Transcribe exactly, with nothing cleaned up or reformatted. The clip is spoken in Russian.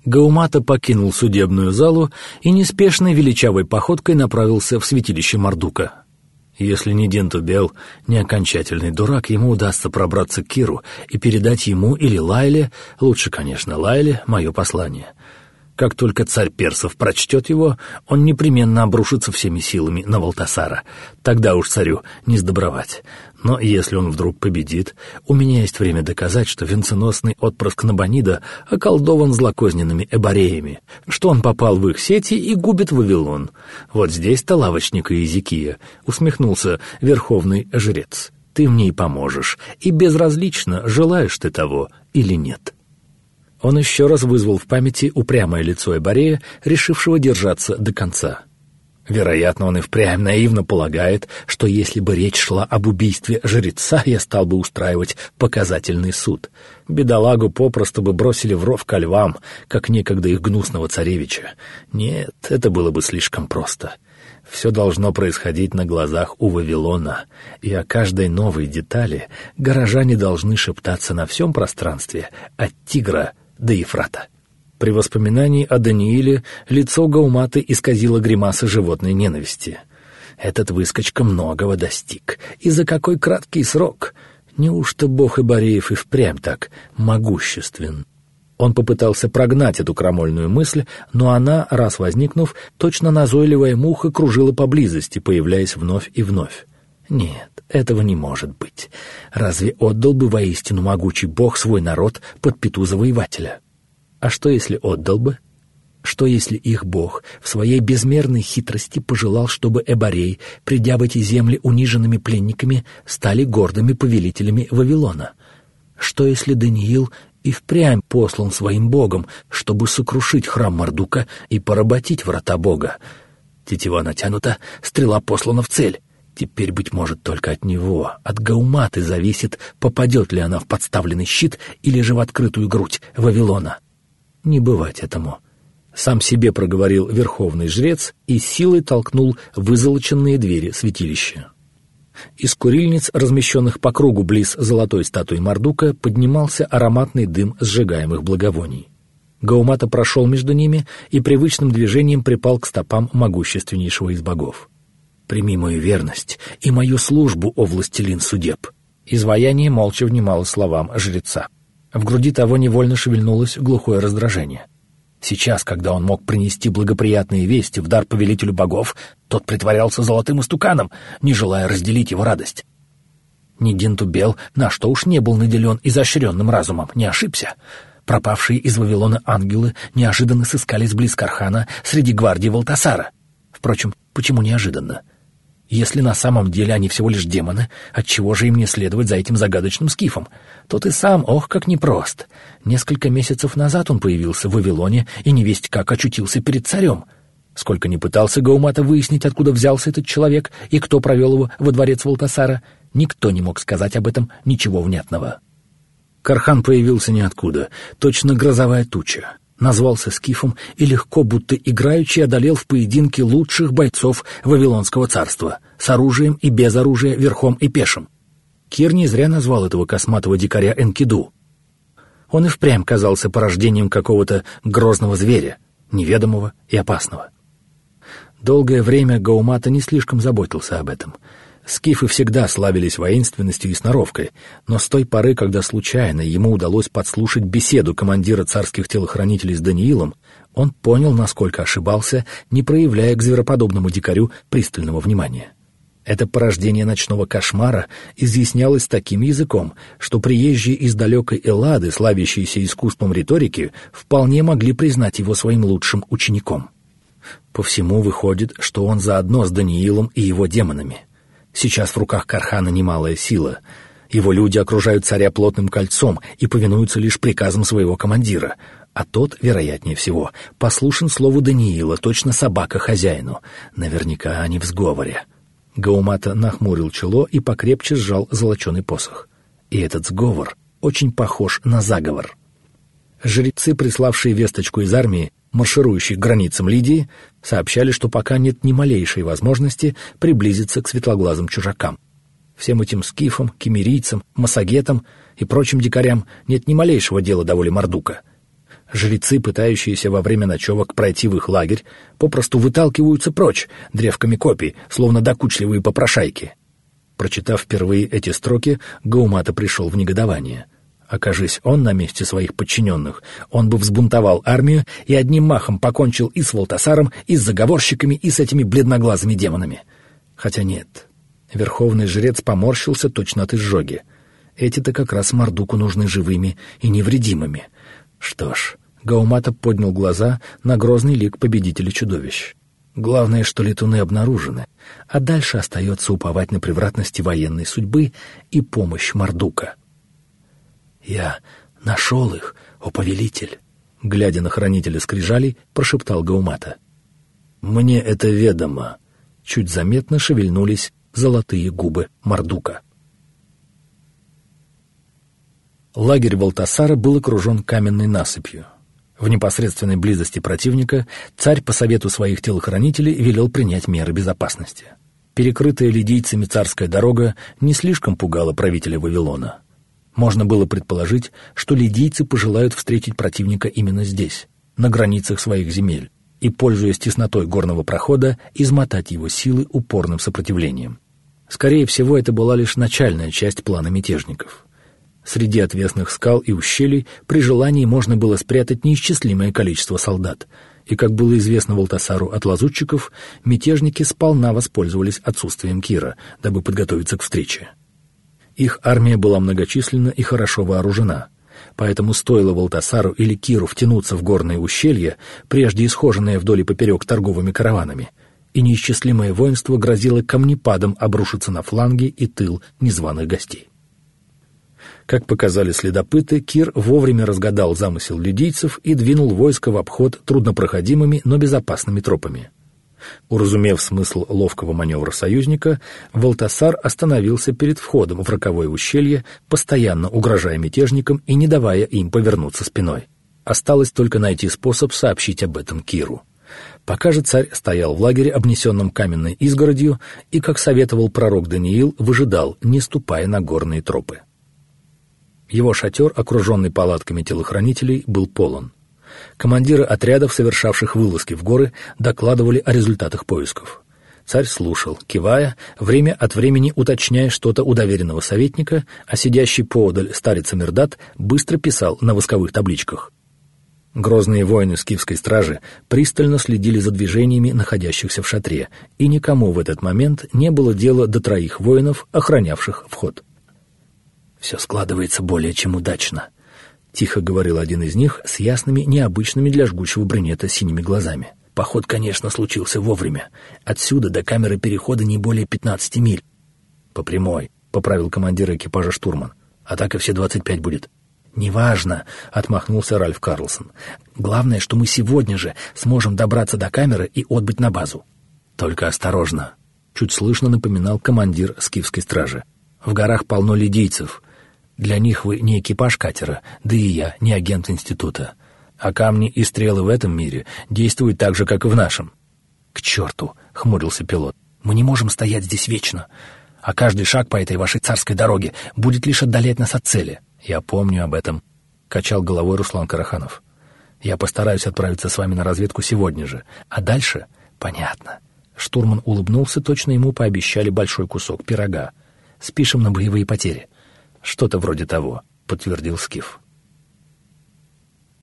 Гаумата покинул судебную залу и неспешной величавой походкой направился в святилище Мардука. Если ни Дентубел, ни окончательный дурак, ему удастся пробраться к Киру и передать ему или Лайле, лучше, конечно, Лайле, мое послание. Как только царь персов прочтет его, он непременно обрушится всеми силами на Валтасара. Тогда уж царю не сдобровать. Но если он вдруг победит, у меня есть время доказать, что венценосный отпрыск Набонида околдован злокозненными эбореями, что он попал в их сети и губит Вавилон. Вот здесь-то лавочник Иезекия, усмехнулся верховный жрец. Ты мне и поможешь, и безразлично, желаешь ты того или нет. Он еще раз вызвал в памяти упрямое лицо эборея, решившего держаться до конца. Вероятно, он и впрямь наивно полагает, что если бы речь шла об убийстве жреца, я стал бы устраивать показательный суд. Бедолагу попросту бы бросили в ров ко львам, как некогда их гнусного царевича. Нет, это было бы слишком просто. Все должно происходить на глазах у Вавилона, и о каждой новой детали горожане должны шептаться на всем пространстве, от Тигра до Ефрата. При воспоминании о Данииле лицо Гауматы исказило гримаса животной ненависти. Этот выскочка многого достиг. И за какой краткий срок! Неужто бог эбореев и впрямь так могуществен? Он попытался прогнать эту крамольную мысль, но она, раз возникнув, точно назойливая муха кружила поблизости, появляясь вновь и вновь. Нет, этого не может быть. Разве отдал бы воистину могучий бог свой народ под пяту завоевателя? А что, если отдал бы? Что, если их бог в своей безмерной хитрости пожелал, чтобы эборей, придя в эти земли униженными пленниками, стали гордыми повелителями Вавилона? Что, если Даниил и впрямь послан своим богом, чтобы сокрушить храм Мардука и поработить врата бога? Тетива натянута, стрела послана в цель. Теперь, быть может, только от него, от Гауматы зависит, попадет ли она в подставленный щит или же в открытую грудь Вавилона. Не бывать этому. Сам себе проговорил верховный жрец и силой толкнул вызолоченные двери святилища. Из курильниц, размещенных по кругу близ золотой статуи Мардука, поднимался ароматный дым сжигаемых благовоний. Гаумата прошел между ними и привычным движением припал к стопам могущественнейшего из богов. «Прими мою верность и мою службу, о властелин судеб!» Изваяние молча внимало словам жреца. В груди того невольно шевельнулось глухое раздражение. Сейчас, когда он мог принести благоприятные вести в дар повелителю богов, тот притворялся золотым истуканом, не желая разделить его радость. Ни Дентубел, на что уж не был наделен изощренным разумом, не ошибся. Пропавшие из Вавилона ангелы неожиданно сыскались близ Кархана среди гвардии Валтасара. Впрочем, почему неожиданно? Если на самом деле они всего лишь демоны, отчего же им не следовать за этим загадочным скифом? Тот и сам, ох, как непрост. Несколько месяцев назад он появился в Вавилоне и невесть как очутился перед царем. Сколько ни пытался Гаумата выяснить, откуда взялся этот человек и кто провел его во дворец Валтасара, никто не мог сказать об этом ничего внятного. Кархан появился ниоткуда, точно грозовая туча. Назвался скифом и легко, будто играючи, одолел в поединке лучших бойцов Вавилонского царства, с оружием и без оружия, верхом и пешим. Кир не зря назвал этого косматого дикаря Энкиду. Он и впрямь казался порождением какого-то грозного зверя, неведомого и опасного. Долгое время Гаумата не слишком заботился об этом. Скифы всегда славились воинственностью и сноровкой, но с той поры, когда случайно ему удалось подслушать беседу командира царских телохранителей с Даниилом, он понял, насколько ошибался, не проявляя к звероподобному дикарю пристального внимания. Это порождение ночного кошмара изъяснялось таким языком, что приезжие из далекой Эллады, славящиеся искусством риторики, вполне могли признать его своим лучшим учеником. По всему выходит, что он заодно с Даниилом и его демонами. Сейчас в руках Кархана немалая сила. Его люди окружают царя плотным кольцом и повинуются лишь приказам своего командира, а тот, вероятнее всего, послушен слову Даниила, точно собака хозяину. Наверняка они в сговоре. Гаумата нахмурил чело и покрепче сжал золоченый посох. И этот сговор очень похож на заговор. Жрецы, приславшие весточку из армии, марширующих к границам Лидии, сообщали, что пока нет ни малейшей возможности приблизиться к светлоглазым чужакам. Всем этим скифам, киммерийцам, массагетам и прочим дикарям нет ни малейшего дела до воли Мардука. Жрецы, пытающиеся во время ночевок пройти в их лагерь, попросту выталкиваются прочь древками копий, словно докучливые попрошайки. Прочитав впервые эти строки, Гаумата пришел в негодование. Окажись он на месте своих подчиненных, он бы взбунтовал армию и одним махом покончил и с Валтасаром, и с заговорщиками, и с этими бледноглазыми демонами. Хотя нет. Верховный жрец поморщился точно от изжоги. Эти-то как раз Мардуку нужны живыми и невредимыми. Что ж, Гаумата поднял глаза на грозный лик победителя чудовищ. Главное, что летуны обнаружены, а дальше остается уповать на превратности военной судьбы и помощь Мардука. «Я нашел их, о повелитель!» — глядя на хранителя скрижалей, прошептал Гаумата. «Мне это ведомо!» — чуть заметно шевельнулись золотые губы Мардука. Лагерь Валтасара был окружен каменной насыпью. В непосредственной близости противника царь по совету своих телохранителей велел принять меры безопасности. Перекрытая лидийцами царская дорога не слишком пугала правителя Вавилона. Можно было предположить, что лидийцы пожелают встретить противника именно здесь, на границах своих земель, и, пользуясь теснотой горного прохода, измотать его силы упорным сопротивлением. Скорее всего, это была лишь начальная часть плана мятежников. Среди отвесных скал и ущелий при желании можно было спрятать неисчислимое количество солдат, и, как было известно Валтасару от лазутчиков, мятежники сполна воспользовались отсутствием Кира, дабы подготовиться к встрече. Их армия была многочисленна и хорошо вооружена, поэтому стоило Валтасару или Киру втянуться в горные ущелья, прежде исхоженные вдоль и поперек торговыми караванами, и неисчислимое воинство грозило камнепадом обрушиться на фланги и тыл незваных гостей. Как показали следопыты, Кир вовремя разгадал замысел лидийцев и двинул войско в обход труднопроходимыми, но безопасными тропами. Уразумев смысл ловкого маневра союзника, Валтасар остановился перед входом в роковое ущелье, постоянно угрожая мятежникам и не давая им повернуться спиной. Осталось только найти способ сообщить об этом Киру. Пока же царь стоял в лагере, обнесенном каменной изгородью, и, как советовал пророк Даниил, выжидал, не ступая на горные тропы. Его шатер, окруженный палатками телохранителей, был полон. Командиры отрядов, совершавших вылазки в горы, докладывали о результатах поисков. Царь слушал, кивая, время от времени уточняя что-то у доверенного советника, а сидящий поодаль старец Амирдат быстро писал на восковых табличках. Грозные воины скифской стражи пристально следили за движениями находящихся в шатре, и никому в этот момент не было дела до троих воинов, охранявших вход. «Все складывается более чем удачно», — тихо говорил один из них с ясными, необычными для жгучего брюнета синими глазами. «Поход, конечно, случился вовремя. Отсюда до камеры перехода не более пятнадцати миль». «По прямой», — поправил командир экипажа штурман. «А так и все двадцать пять будет». «Неважно», — отмахнулся Ральф Карлсон. «Главное, что мы сегодня же сможем добраться до камеры и отбыть на базу». «Только осторожно», — чуть слышно напоминал командир скифской стражи. «В горах полно лидийцев. Для них вы не экипаж катера, да и я не агент института. А камни и стрелы в этом мире действуют так же, как и в нашем». «К черту!» — хмурился пилот. «Мы не можем стоять здесь вечно, а каждый шаг по этой вашей царской дороге будет лишь отдалять нас от цели». «Я помню об этом», — качал головой Руслан Караханов. «Я постараюсь отправиться с вами на разведку сегодня же. А дальше?» «Понятно». Штурман улыбнулся, точно ему пообещали большой кусок пирога. «Спишем на боевые потери». «Что-то вроде того», — подтвердил Скиф.